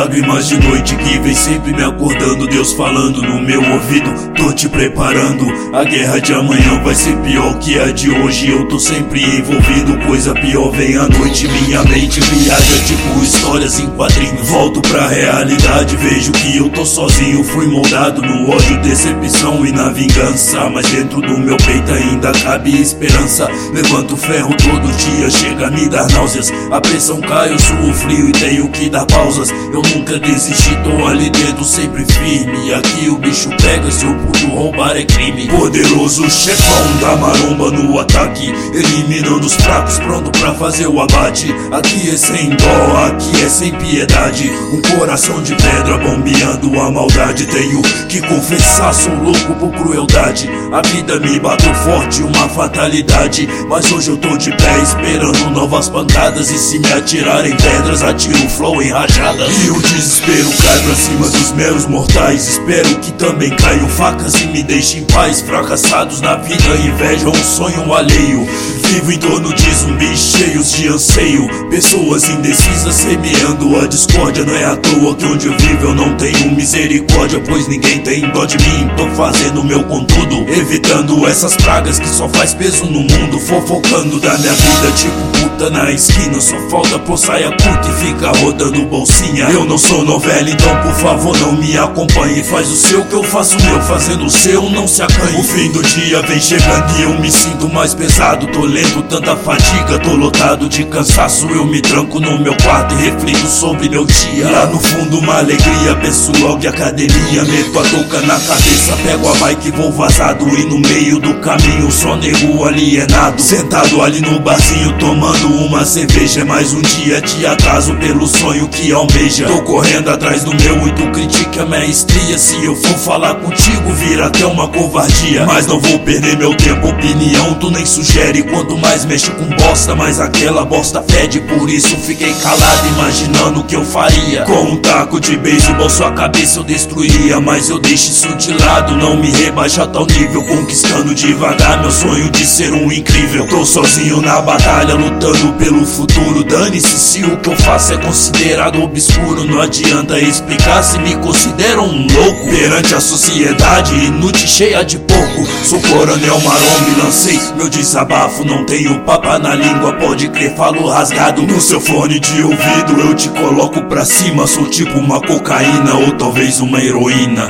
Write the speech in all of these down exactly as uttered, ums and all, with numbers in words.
lágrimas de noite que vem sempre me acordando, Deus falando no meu ouvido: tô te preparando, a guerra de amanhã vai ser pior que a de hoje. Eu tô sempre envolvido, coisa pior vem à noite. Minha mente viaja tipo histórias em quadrinhos. Volto pra realidade, vejo que eu tô sozinho. Fui moldado no ódio, decepção e na vingança, mas dentro do meu peito ainda cabe esperança. Levanto ferro todo dia, chega a me dar náuseas. A pressão cai, eu suo frio e tenho que dar pausas. Eu nunca desisti, tô ali dentro sempre firme. Aqui o bicho pega, se eu puto roubar é crime. Poderoso chefão da maromba no ataque, eliminando os fracos, pronto pra fazer o abate. Aqui é sem dó, aqui é sem piedade. Um coração de pedra bombeando a maldade. Tenho que confessar, sou louco por crueldade. A vida me bateu forte, uma fatalidade, mas hoje eu tô de pé esperando novas pancadas. E se me atirarem pedras, atiro o flow em rajadas. E o desespero cai pra cima dos meros mortais. Espero que também caiam facas e me deixem em paz. Fracassados na vida invejam um sonho alheio. Vivo em torno de zumbis cheios de anseio. Pessoas indecisas semeando a discórdia. Não é à toa que onde eu vivo eu não tenho misericórdia, pois ninguém tem dó de mim. Tô fazendo o meu contudo, evitando essas pragas que só faz peso no mundo. Fofocando da minha vida tipo puta na esquina. Só falta pôr saia curta e fica rodando bolsinha. Eu não sou novela, então por favor não me acompanhe. Faz o seu que eu faço o meu, fazendo o seu não se acanhe. O fim do dia vem chegando e eu me sinto mais pesado. Tô lento, tanta fadiga, tô lotado de cansaço. Eu me tranco no meu quarto e reflito sobre meu dia. Lá no fundo uma alegria, penso logo em academia. Meto a touca na cabeça, pego a bike e vou vazado. E no meio do caminho só nego alienado, sentado ali no barzinho tomando uma cerveja. É mais um dia de atraso pelo sonho que almeja. Tô correndo atrás do meu e tu critica a minha estria. Se eu for falar contigo vira até uma covardia, mas não vou perder meu tempo. Opinião tu nem sugere, quanto mais mexo com bosta, mais aquela bosta fede. Por isso fiquei calado imaginando o que eu faria. Com um taco de beisebol sua cabeça eu destruía, mas eu deixo isso de lado, não me rebaixa a tal nível. Conquistando devagar meu sonho de ser um incrível. Tô sozinho na batalha, lutando pelo futuro. Dane-se se o que eu faço é considerado obscuro. Não adianta explicar se me consideram um louco perante a sociedade inútil, cheia de pouco. Sou coronel maromba e lancei meu desabafo. Não tenho papa na língua, pode crer, falo rasgado. No seu fone de ouvido eu te coloco pra cima. Sou tipo uma cocaína ou talvez uma heroína.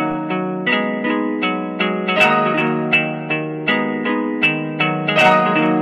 We'll be right back.